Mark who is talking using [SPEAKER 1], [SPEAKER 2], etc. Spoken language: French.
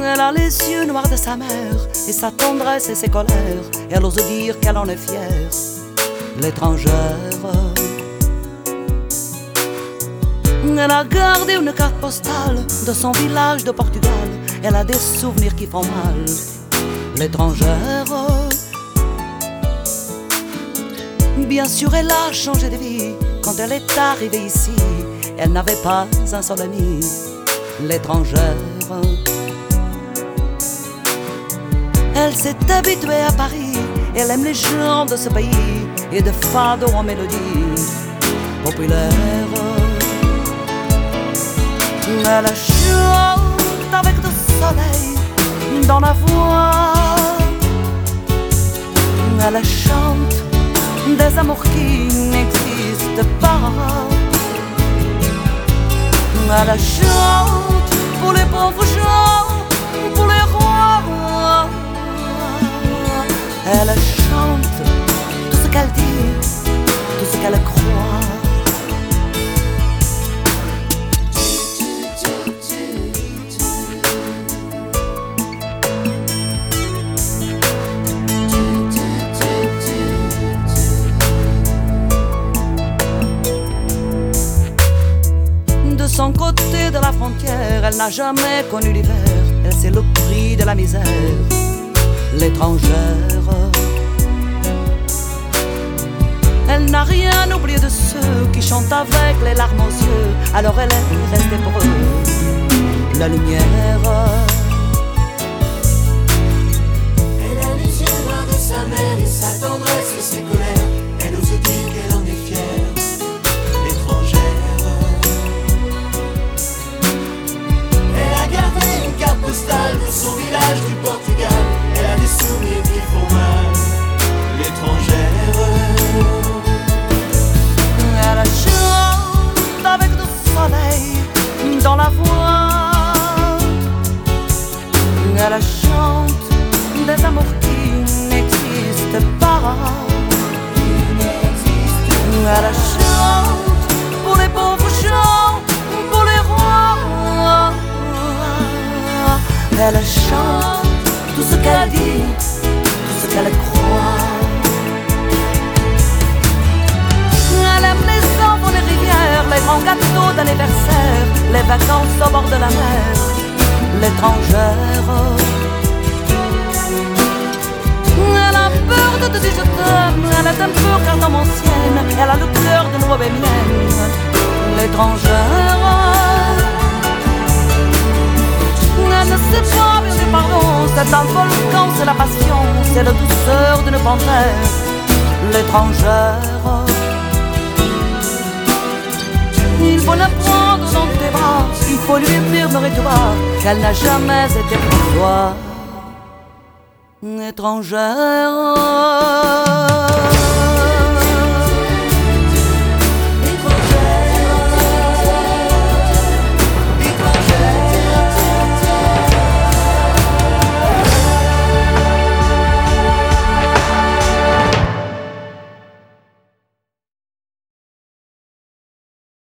[SPEAKER 1] Elle a les yeux noirs de sa mère et sa tendresse et ses colères. Et elle ose dire qu'elle en est fière, l'étrangère. Elle a gardé une carte postale de son village de Portugal. Elle a des souvenirs qui font mal, l'étrangère. Bien sûr elle a changé de vie quand elle est arrivée ici. Elle n'avait pas un seul ami, l'étrangère. Elle s'est habituée à Paris, elle aime les gens de ce pays et de fado en mélodie populaire. Elle chante avec du soleil dans la voix. Elle chante des amours qui n'existent pas. Elle chante pour les pauvres gens, pour les rois. Elle chante tout ce qu'elle dit, tout ce qu'elle croit. De son côté de la frontière, elle n'a jamais connu l'hiver. Elle sait le prix de la misère, l'étrangère. Elle n'a rien oublié de ceux qui chantent avec les larmes aux yeux. Alors elle est restée pour eux la lumière.
[SPEAKER 2] Elle a les yeux noirs de sa mère et sa tendresse et ses colères. Elle ose dire qu'elle en est fière, l'étrangère. Elle a gardé une carte postale de son village du Portugal. Elle a des souvenirs qui font mal, l'étrangère.
[SPEAKER 1] Elle chante avec du soleil dans la voix. Elle chante des amours qui n'existent pas. Elle chante pour les pauvres gens, pour les rois. Elle chante tout ce qu'elle dit, tout ce qu'elle croit. Elle aime les enfants, les rivières, les grands gâteaux d'anniversaire, les vacances au bord de la mer, l'étrangère. Elle a peur de te dire je t'aime, elle est un peu cardomancienne, elle a le cœur d'une bohémienne, l'étrangère. Elle ne sait pas bien du pardon, c'est un volcan, c'est la passion, c'est la douceur d'une panthère, l'étrangère. Il faut la prendre dans tes bras, il faut lui murmurer tout bas qu'elle n'a jamais été pour toi, étrangère.